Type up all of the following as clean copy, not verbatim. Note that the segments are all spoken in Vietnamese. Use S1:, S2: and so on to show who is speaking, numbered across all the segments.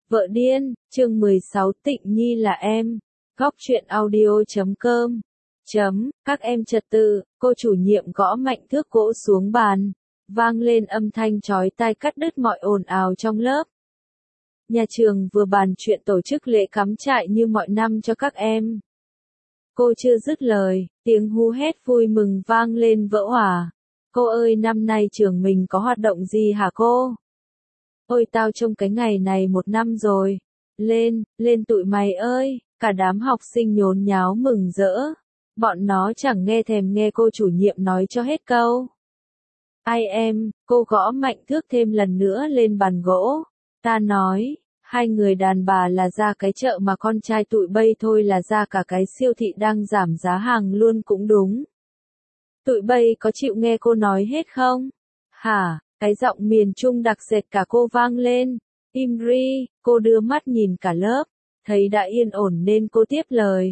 S1: Vợ điên, chương 16 Tịnh Nhi là em. Góc truyện audio.com. Các em trật tự, cô chủ nhiệm gõ mạnh thước gỗ xuống bàn. Vang lên âm thanh chói tai cắt đứt mọi ồn ào trong lớp. Nhà trường vừa bàn chuyện tổ chức lễ cắm trại như mọi năm cho các em. Cô chưa dứt lời, tiếng hú hét vui mừng vang lên vỡ òa. Cô ơi, năm nay trường mình có hoạt động gì hả cô? Ôi tao trông cái ngày này một năm rồi. Lên tụi mày ơi, cả đám học sinh nhốn nháo mừng rỡ. Bọn nó chẳng nghe thèm nghe cô chủ nhiệm nói cho hết câu. Ai em, cô gõ mạnh thước thêm lần nữa lên bàn gỗ. Ta nói, hai người đàn bà là ra cái chợ mà con trai tụi bay thôi là ra cả cái siêu thị đang giảm giá hàng luôn cũng đúng. Tụi bay có chịu nghe cô nói hết không? Hả? Cái giọng miền Trung đặc sệt cả cô vang lên. Im ri, cô đưa mắt nhìn cả lớp. Thấy đã yên ổn nên cô tiếp lời.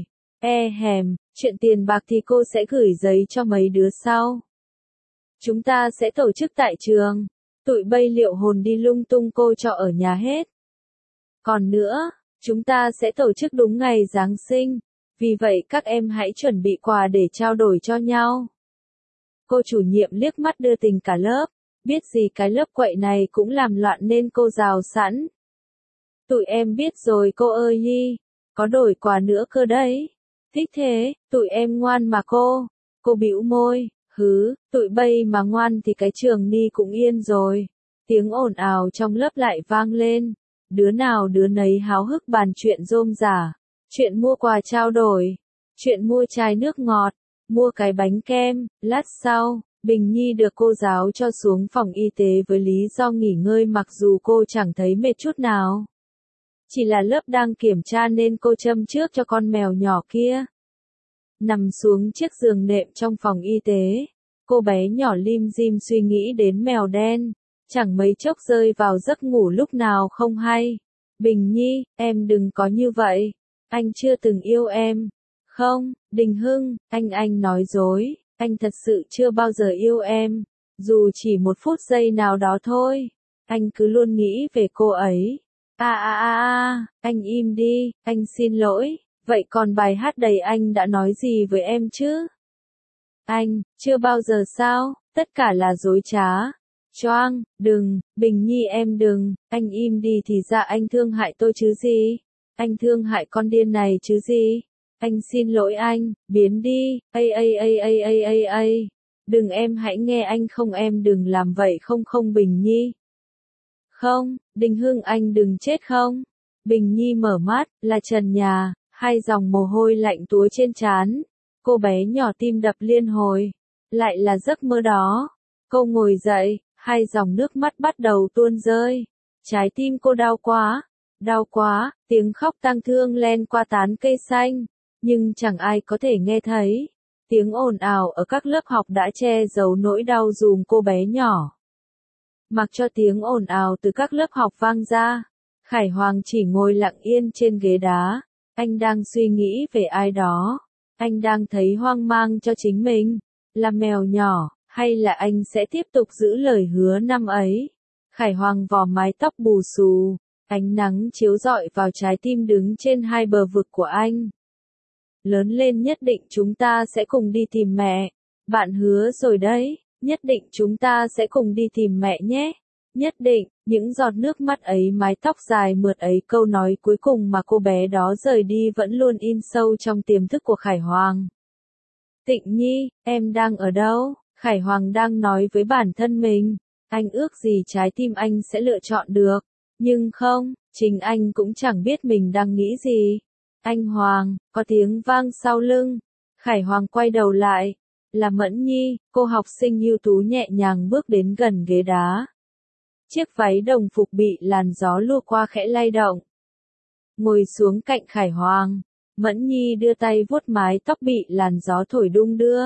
S1: Chuyện tiền bạc thì cô sẽ gửi giấy cho mấy đứa sau. Chúng ta sẽ tổ chức tại trường. Tụi bay liệu hồn đi lung tung cô cho ở nhà hết. Còn nữa, chúng ta sẽ tổ chức đúng ngày Giáng sinh. Vì vậy các em hãy chuẩn bị quà để trao đổi cho nhau. Cô chủ nhiệm liếc mắt đưa tình cả lớp. Biết gì cái lớp quậy này cũng làm loạn nên cô rào sẵn. Tụi em biết rồi cô ơi Nhi, có đổi quà nữa cơ đấy. Thích thế, tụi em ngoan mà cô. Cô bĩu môi, tụi bay mà ngoan thì cái trường Ni cũng yên rồi. Tiếng ồn ào trong lớp lại vang lên. Đứa nào đứa nấy háo hức bàn chuyện rôm rả. Chuyện mua quà trao đổi. Chuyện mua chai nước ngọt. Mua cái bánh kem. Lát sau, Bình Nhi được cô giáo cho xuống phòng y tế với lý do nghỉ ngơi mặc dù cô chẳng thấy mệt chút nào. Chỉ là lớp đang kiểm tra nên cô châm trước cho con mèo nhỏ kia. Nằm xuống chiếc giường nệm trong phòng y tế, cô bé nhỏ lim dim suy nghĩ đến mèo đen, chẳng mấy chốc rơi vào giấc ngủ lúc nào không hay. Bình Nhi, em đừng có như vậy, anh chưa từng yêu em. Không, Đình Hưng, anh nói dối. Anh thật sự chưa bao giờ yêu em, dù chỉ một phút giây nào đó thôi. Anh cứ luôn nghĩ về cô ấy. Anh im đi, anh xin lỗi. Vậy còn bài hát đầy anh đã nói gì với em chứ? Anh, chưa bao giờ sao, tất cả là dối trá. Choang, đừng, Bình Nhi em đừng, anh im đi thì ra anh thương hại tôi chứ gì? Anh thương hại con điên này chứ gì? Anh xin lỗi anh, biến đi, đừng em hãy nghe anh không em đừng làm vậy không Bình Nhi. Không, Đình Hưng anh đừng chết không. Bình Nhi mở mắt, là trần nhà, hai dòng mồ hôi lạnh túa trên trán. Cô bé nhỏ tim đập liên hồi. Lại là giấc mơ đó. Cô ngồi dậy, hai dòng nước mắt bắt đầu tuôn rơi. Trái tim cô đau quá, tiếng khóc tang thương len qua tán cây xanh. Nhưng chẳng ai có thể nghe thấy. Tiếng ồn ào ở các lớp học đã che giấu nỗi đau dùm cô bé nhỏ. Mặc cho tiếng ồn ào từ các lớp học vang ra, Khải Hoàng chỉ ngồi lặng yên trên ghế đá. Anh đang suy nghĩ về ai đó. Anh đang thấy hoang mang cho chính mình. Là mèo nhỏ, hay là anh sẽ tiếp tục giữ lời hứa năm ấy? Khải Hoàng vò mái tóc bù xù. Ánh nắng chiếu rọi vào trái tim đứng trên hai bờ vực của anh. Lớn lên nhất định chúng ta sẽ cùng đi tìm mẹ. Bạn hứa rồi đấy, nhất định chúng ta sẽ cùng đi tìm mẹ nhé. Nhất định, những giọt nước mắt ấy mái tóc dài mượt ấy câu nói cuối cùng mà cô bé đó rời đi vẫn luôn in sâu trong tiềm thức của Khải Hoàng. Tịnh Nhi, em đang ở đâu? Khải Hoàng đang nói với bản thân mình. Anh ước gì trái tim anh sẽ lựa chọn được. Nhưng không, chính anh cũng chẳng biết mình đang nghĩ gì. Anh Hoàng, có tiếng vang sau lưng. Khải Hoàng quay đầu lại. Là Mẫn Nhi, cô học sinh ưu tú nhẹ nhàng bước đến gần ghế đá. Chiếc váy đồng phục bị làn gió lùa qua khẽ lay động. Ngồi xuống cạnh Khải Hoàng, Mẫn Nhi đưa tay vuốt mái tóc bị làn gió thổi đung đưa.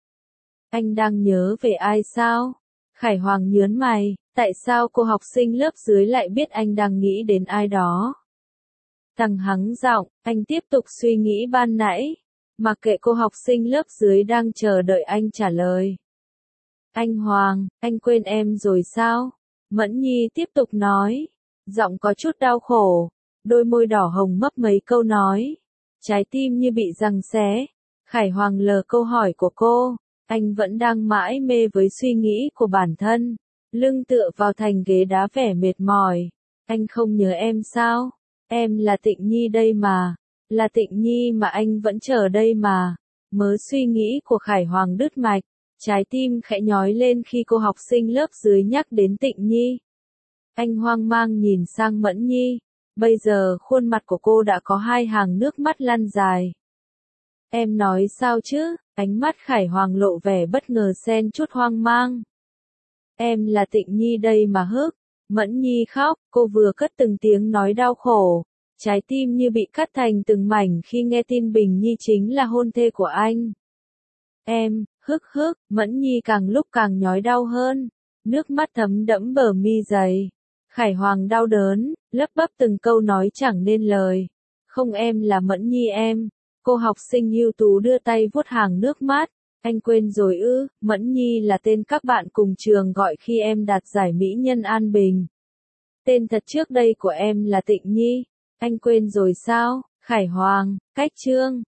S1: Anh đang nhớ về ai sao? Khải Hoàng nhớn mày, tại sao cô học sinh lớp dưới lại biết anh đang nghĩ đến ai đó? Thằng hắng giọng, anh tiếp tục suy nghĩ ban nãy. Mặc kệ cô học sinh lớp dưới đang chờ đợi anh trả lời. Anh Hoàng, anh quên em rồi sao? Mẫn Nhi tiếp tục nói. Giọng có chút đau khổ. đôi môi đỏ hồng mấp mấy câu nói. Trái tim như bị giằng xé. Khải Hoàng lờ câu hỏi của cô, anh vẫn đang mãi mê với suy nghĩ của bản thân. Lưng tựa vào thành ghế đá vẻ mệt mỏi. Anh không nhớ em sao? Em là Tịnh Nhi đây mà. Là Tịnh Nhi mà anh vẫn chờ đây mà. Mớ suy nghĩ của Khải Hoàng đứt mạch. Trái tim khẽ nhói lên khi cô học sinh lớp dưới nhắc đến Tịnh Nhi. Anh hoang mang nhìn sang Mẫn Nhi. Bây giờ khuôn mặt của cô đã có hai hàng nước mắt lăn dài. Em nói sao chứ? Ánh mắt Khải Hoàng lộ vẻ bất ngờ xen chút hoang mang. Em là Tịnh Nhi đây mà hức. Mẫn Nhi khóc, cô vừa cất từng tiếng nói đau khổ. Trái tim như bị cắt thành từng mảnh khi nghe tin Bình Nhi chính là hôn thê của anh. Em, hức, Mẫn Nhi càng lúc càng nhói đau hơn. Nước mắt thấm đẫm bờ mi dày. Khải Hoàng đau đớn, lấp bắp từng câu nói chẳng nên lời. Không, em là Mẫn Nhi em. Cô học sinh ưu tú đưa tay vuốt hàng nước mắt. Anh quên rồi ư? Mẫn Nhi là tên các bạn cùng trường gọi khi em đạt giải mỹ nhân An Bình. Tên thật trước đây của em là Tịnh Nhi. Anh quên rồi sao? Khải Hoàng, cách chương.